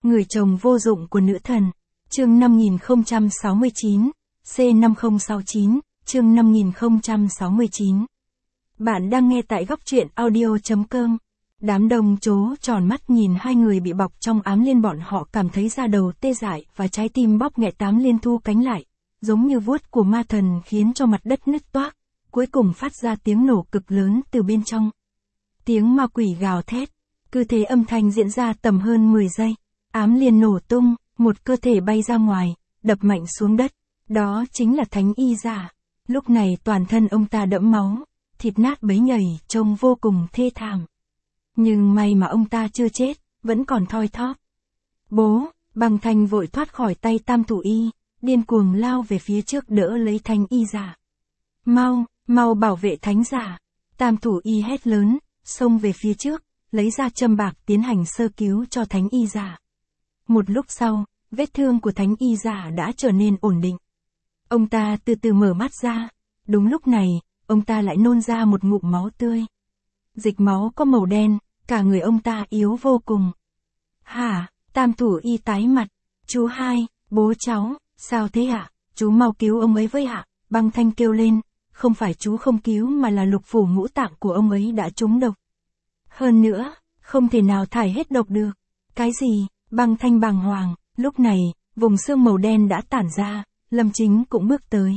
Người chồng vô dụng của nữ thần. Chương 5069, C5069, chương 5069. Bạn đang nghe tại góc truyện audio.com. Đám đông trố tròn mắt nhìn hai người bị bọc trong ám liên, bọn họ cảm thấy da đầu tê dại và trái tim bóp nghẹt. Tám liên thu cánh lại, giống như vuốt của ma thần khiến cho mặt đất nứt toác, cuối cùng phát ra tiếng nổ cực lớn từ bên trong. Tiếng ma quỷ gào thét, cứ thế âm thanh diễn ra tầm hơn 10 giây. Ám liên nổ tung, một cơ thể bay ra ngoài, đập mạnh xuống đất. Đó chính là Thánh Y Giả. Lúc này toàn thân ông ta đẫm máu, thịt nát bấy nhầy, trông vô cùng thê thảm. Nhưng may mà ông ta chưa chết, vẫn còn thoi thóp. Bố, Băng Thanh vội thoát khỏi tay Tam Thủ Y, điên cuồng lao về phía trước đỡ lấy Thánh Y Giả. Mau, mau bảo vệ Thánh Giả. Tam Thủ Y hét lớn, xông về phía trước, lấy ra châm bạc tiến hành sơ cứu cho Thánh Y Giả. Một lúc sau, vết thương của Thánh Y Giả đã trở nên ổn định. Ông ta từ từ mở mắt ra. Đúng lúc này, ông ta lại nôn ra một ngụm máu tươi. Dịch máu có màu đen, cả người ông ta yếu vô cùng. Hả? Tam Thủ Y tái mặt. Chú hai, bố cháu, sao thế ạ? Chú mau cứu ông ấy với ạ. Băng Thanh kêu lên. Không phải chú không cứu mà là lục phủ ngũ tạng của ông ấy đã trúng độc. Hơn nữa, không thể nào thải hết độc được. Cái gì? Băng Thanh bàng hoàng. Lúc này, vùng xương màu đen đã tản ra, Lâm Chính cũng bước tới.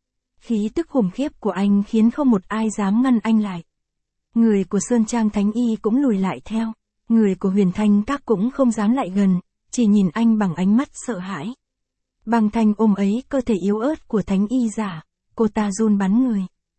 Khí tức khủng khiếp của anh khiến không một ai dám ngăn anh lại. Người của Sơn Trang Thánh Y cũng lùi lại theo. Người của Huyền Thanh Các cũng không dám lại gần, chỉ nhìn anh bằng ánh mắt sợ hãi. Băng Thanh ôm ấy cơ thể yếu ớt của Thánh Y Giả, cô ta run bắn người.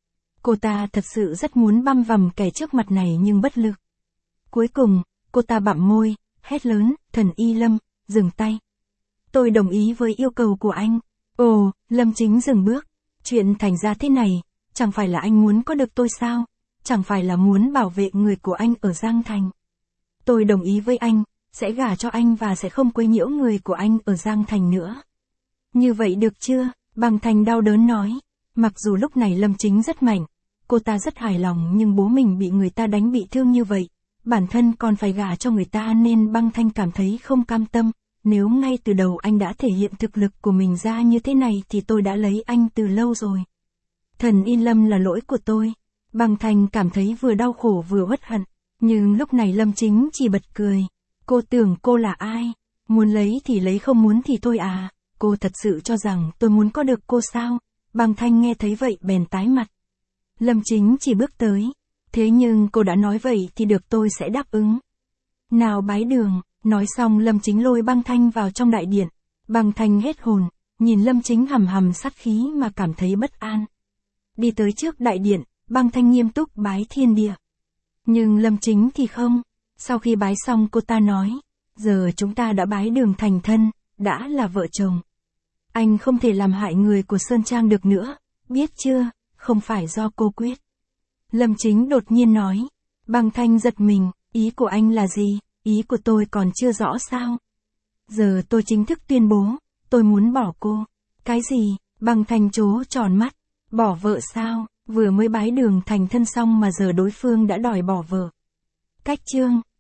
Cô ta thật sự rất muốn băm vằm kẻ trước mặt này nhưng bất lực. Cuối cùng, cô ta bặm môi, hét lớn, Thần Y Lâm, dừng tay. Tôi đồng ý với yêu cầu của anh. Ồ, Lâm Chính dừng bước. Chuyện thành ra thế này, chẳng phải là anh muốn có được tôi sao? Chẳng phải là muốn bảo vệ người của anh ở Giang Thành. Tôi đồng ý với anh, sẽ gả cho anh và sẽ không quấy nhiễu người của anh ở Giang Thành nữa. Như vậy được chưa? Băng Thanh đau đớn nói. Mặc dù lúc này Lâm Chính rất mạnh, cô ta rất hài lòng, nhưng bố mình bị người ta đánh bị thương như vậy, bản thân còn phải gả cho người ta nên Băng Thanh cảm thấy không cam tâm. Nếu ngay từ đầu anh đã thể hiện thực lực của mình ra như thế này thì tôi đã lấy anh từ lâu rồi. Thần Y Lâm là lỗi của tôi. Băng Thanh cảm thấy vừa đau khổ vừa uất hận. Nhưng lúc này Lâm Chính chỉ bật cười. Cô tưởng cô là ai? Muốn lấy thì lấy, không muốn thì thôi à? Cô thật sự cho rằng tôi muốn có được cô sao? Băng Thanh nghe thấy vậy bèn tái mặt. Lâm Chính chỉ bước tới. Thế nhưng cô đã nói vậy thì được, tôi sẽ đáp ứng. Nào bái đường. Nói xong Lâm Chính lôi Băng Thanh vào trong đại điện. Băng Thanh hết hồn, nhìn Lâm Chính hầm hầm sát khí mà cảm thấy bất an. Đi tới trước đại điện, Băng Thanh nghiêm túc bái thiên địa. Nhưng Lâm Chính thì không. Sau khi bái xong cô ta nói, giờ chúng ta đã bái đường thành thân, đã là vợ chồng. Anh không thể làm hại người của Sơn Trang được nữa, biết chưa, không phải do cô quyết. Lâm Chính đột nhiên nói. Băng Thanh giật mình, ý của anh là gì? Ý của tôi còn chưa rõ sao? Giờ tôi chính thức tuyên bố, tôi muốn bỏ cô. Cái gì? Băng Thanh trố tròn mắt. Bỏ vợ sao? Vừa mới bái đường thành thân xong mà giờ đối phương đã đòi bỏ vợ. Cách chương.